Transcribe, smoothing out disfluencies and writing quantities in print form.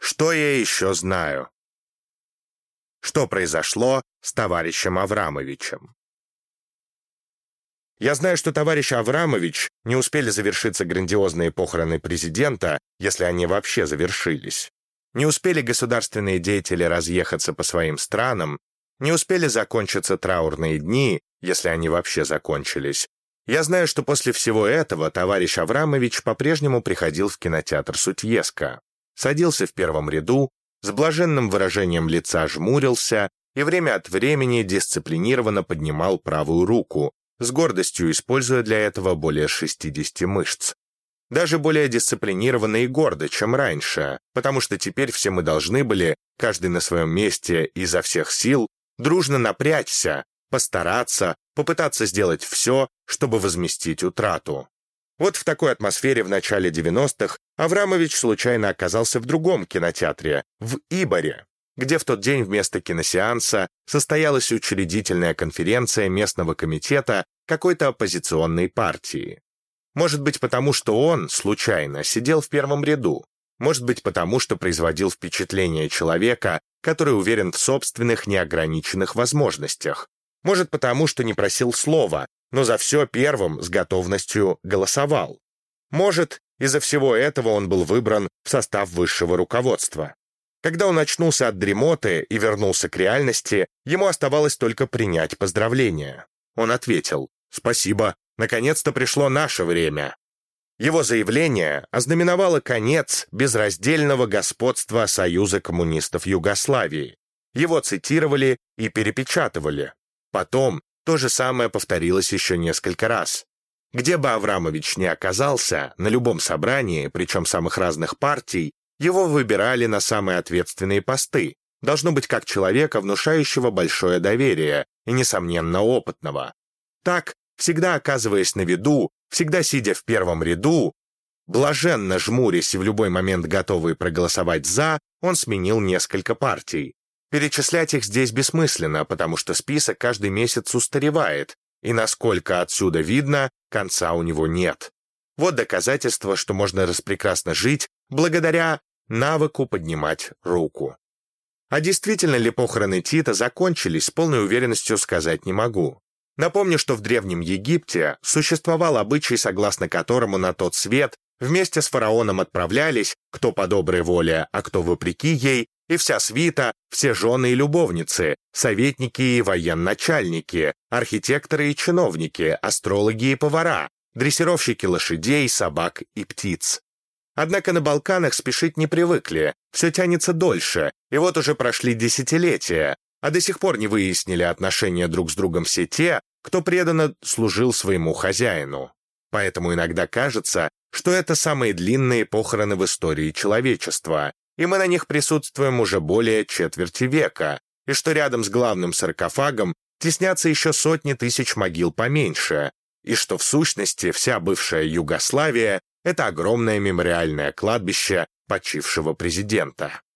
Что я еще знаю? Что произошло с товарищем Аврамовичем? Я знаю, что товарищ Аврамович не успели завершиться грандиозные похороны президента, если они вообще завершились. Не успели государственные деятели разъехаться по своим странам, не успели закончиться траурные дни, если они вообще закончились. Я знаю, что после всего этого товарищ Аврамович по-прежнему приходил в кинотеатр Сутьеска, садился в первом ряду, с блаженным выражением лица жмурился и время от времени дисциплинированно поднимал правую руку, с гордостью используя для этого более 60 мышц. Даже более дисциплинированно и гордо, чем раньше, потому что теперь все мы должны были, каждый на своем месте и изо всех сил, дружно напрячься, постараться, попытаться сделать все, чтобы возместить утрату. Вот в такой атмосфере в начале 90-х Аврамович случайно оказался в другом кинотеатре, в Иборе, где в тот день вместо киносеанса состоялась учредительная конференция местного комитета какой-то оппозиционной партии. Может быть, потому что он, случайно, сидел в первом ряду. Может быть, потому что производил впечатление человека, который уверен в собственных неограниченных возможностях. Может, потому что не просил слова, но за все первым с готовностью голосовал. Может, из-за всего этого он был выбран в состав высшего руководства. Когда он очнулся от дремоты и вернулся к реальности, ему оставалось только принять поздравления. Он ответил: «Спасибо, наконец-то пришло наше время». Его заявление ознаменовало конец безраздельного господства Союза коммунистов Югославии. Его цитировали и перепечатывали. Потом то же самое повторилось еще несколько раз. Где бы Аврамович ни оказался, на любом собрании, причем самых разных партий, его выбирали на самые ответственные посты, должно быть как человека, внушающего большое доверие и, несомненно, опытного. Так, всегда оказываясь на виду, всегда сидя в первом ряду, блаженно жмурясь и в любой момент готовый проголосовать «за», он сменил несколько партий. Перечислять их здесь бессмысленно, потому что список каждый месяц устаревает, и, насколько отсюда видно, конца у него нет. Вот доказательство, что можно распрекрасно жить благодаря навыку поднимать руку. А действительно ли похороны Тита закончились, с полной уверенностью сказать не могу. Напомню, что в Древнем Египте существовал обычай, согласно которому на тот свет вместе с фараоном отправлялись, кто по доброй воле, а кто вопреки ей, и вся свита, все жены и любовницы, советники и военачальники, архитекторы и чиновники, астрологи и повара, дрессировщики лошадей, собак и птиц. Однако на Балканах спешить не привыкли, все тянется дольше, и вот уже прошли десятилетия, а до сих пор не выяснили отношения друг с другом все те, кто преданно служил своему хозяину. Поэтому иногда кажется, что это самые длинные похороны в истории человечества, и мы на них присутствуем уже более четверти века, и что рядом с главным саркофагом теснятся еще сотни тысяч могил поменьше, и что в сущности вся бывшая Югославия — это огромное мемориальное кладбище почившего президента.